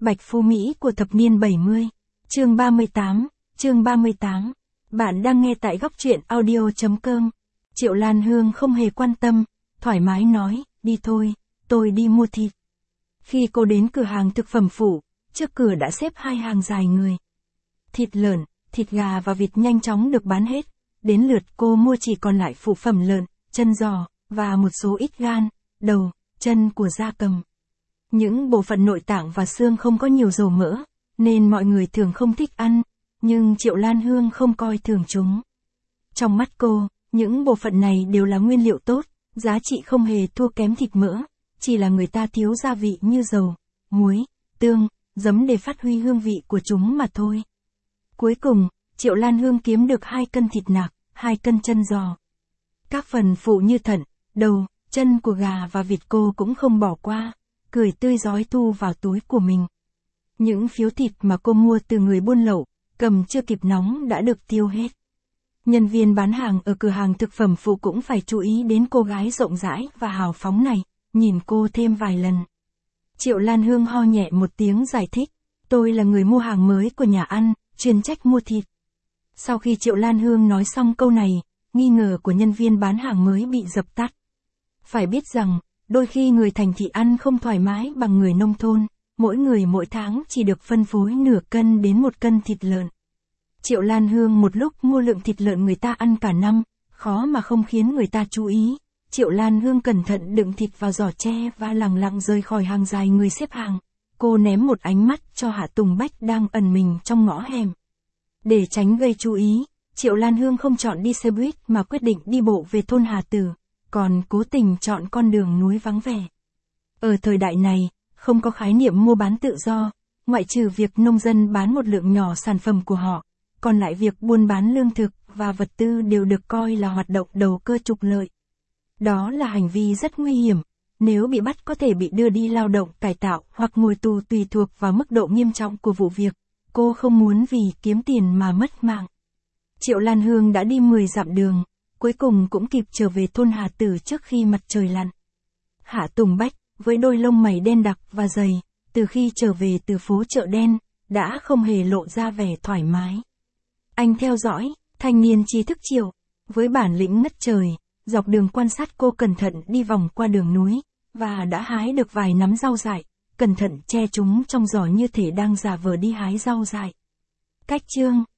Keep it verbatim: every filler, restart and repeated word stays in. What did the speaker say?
Bạch Phú Mỹ của thập niên bảy mươi. Chương ba mươi tám, chương ba mươi tám. Bạn đang nghe tại góc truyện audio.com. Triệu Lan Hương không hề quan tâm, thoải mái nói, đi thôi, tôi đi mua thịt. Khi cô đến cửa hàng thực phẩm phụ, trước cửa đã xếp hai hàng dài người. Thịt lợn, thịt gà và vịt nhanh chóng được bán hết, đến lượt cô mua chỉ còn lại phụ phẩm lợn, chân giò, và một số ít gan, đầu, chân của gia cầm. Những bộ phận nội tạng và xương không có nhiều dầu mỡ, nên mọi người thường không thích ăn, nhưng Triệu Lan Hương không coi thường chúng. Trong mắt cô, những bộ phận này đều là nguyên liệu tốt, giá trị không hề thua kém thịt mỡ, chỉ là người ta thiếu gia vị như dầu, muối, tương, giấm để phát huy hương vị của chúng mà thôi. Cuối cùng, Triệu Lan Hương kiếm được hai cân thịt nạc, hai cân chân giò. Các phần phụ như thận, đầu, chân của gà và vịt cô cũng không bỏ qua, cười tươi rói thu vào túi của mình. Những phiếu thịt mà cô mua từ người buôn lậu, cầm chưa kịp nóng đã được tiêu hết. Nhân viên bán hàng ở cửa hàng thực phẩm phụ cũng phải chú ý đến cô gái rộng rãi và hào phóng này, nhìn cô thêm vài lần. Triệu Lan Hương ho nhẹ một tiếng giải thích, tôi là người mua hàng mới của nhà ăn, chuyên trách mua thịt. Sau khi Triệu Lan Hương nói xong câu này, nghi ngờ của nhân viên bán hàng mới bị dập tắt. Phải biết rằng, đôi khi người thành thị ăn không thoải mái bằng người nông thôn, mỗi người mỗi tháng chỉ được phân phối nửa cân đến một cân thịt lợn. Triệu Lan Hương một lúc mua lượng thịt lợn người ta ăn cả năm, khó mà không khiến người ta chú ý. Triệu Lan Hương cẩn thận đựng thịt vào giỏ tre và lẳng lặng rời khỏi hàng dài người xếp hàng. Cô ném một ánh mắt cho Hạ Tùng Bách đang ẩn mình trong ngõ hẻm. Để tránh gây chú ý, Triệu Lan Hương không chọn đi xe buýt mà quyết định đi bộ về thôn Hà Tử, còn cố tình chọn con đường núi vắng vẻ. Ở thời đại này, không có khái niệm mua bán tự do, ngoại trừ việc nông dân bán một lượng nhỏ sản phẩm của họ, còn lại việc buôn bán lương thực và vật tư đều được coi là hoạt động đầu cơ trục lợi. Đó là hành vi rất nguy hiểm, nếu bị bắt có thể bị đưa đi lao động cải tạo hoặc ngồi tù tùy thuộc vào mức độ nghiêm trọng của vụ việc. Cô không muốn vì kiếm tiền mà mất mạng. Triệu Lan Hương đã đi mười dặm đường, cuối cùng cũng kịp trở về thôn Hà Tử trước khi mặt trời lặn. Hạ Tùng Bách, với đôi lông mày đen đặc và dày, từ khi trở về từ phố chợ đen, đã không hề lộ ra vẻ thoải mái. Anh theo dõi, thanh niên trí thức Triệu, với bản lĩnh ngất trời, dọc đường quan sát cô cẩn thận đi vòng qua đường núi, và đã hái được vài nắm rau dại, cẩn thận che chúng trong giỏ như thể đang giả vờ đi hái rau dại. Cách chương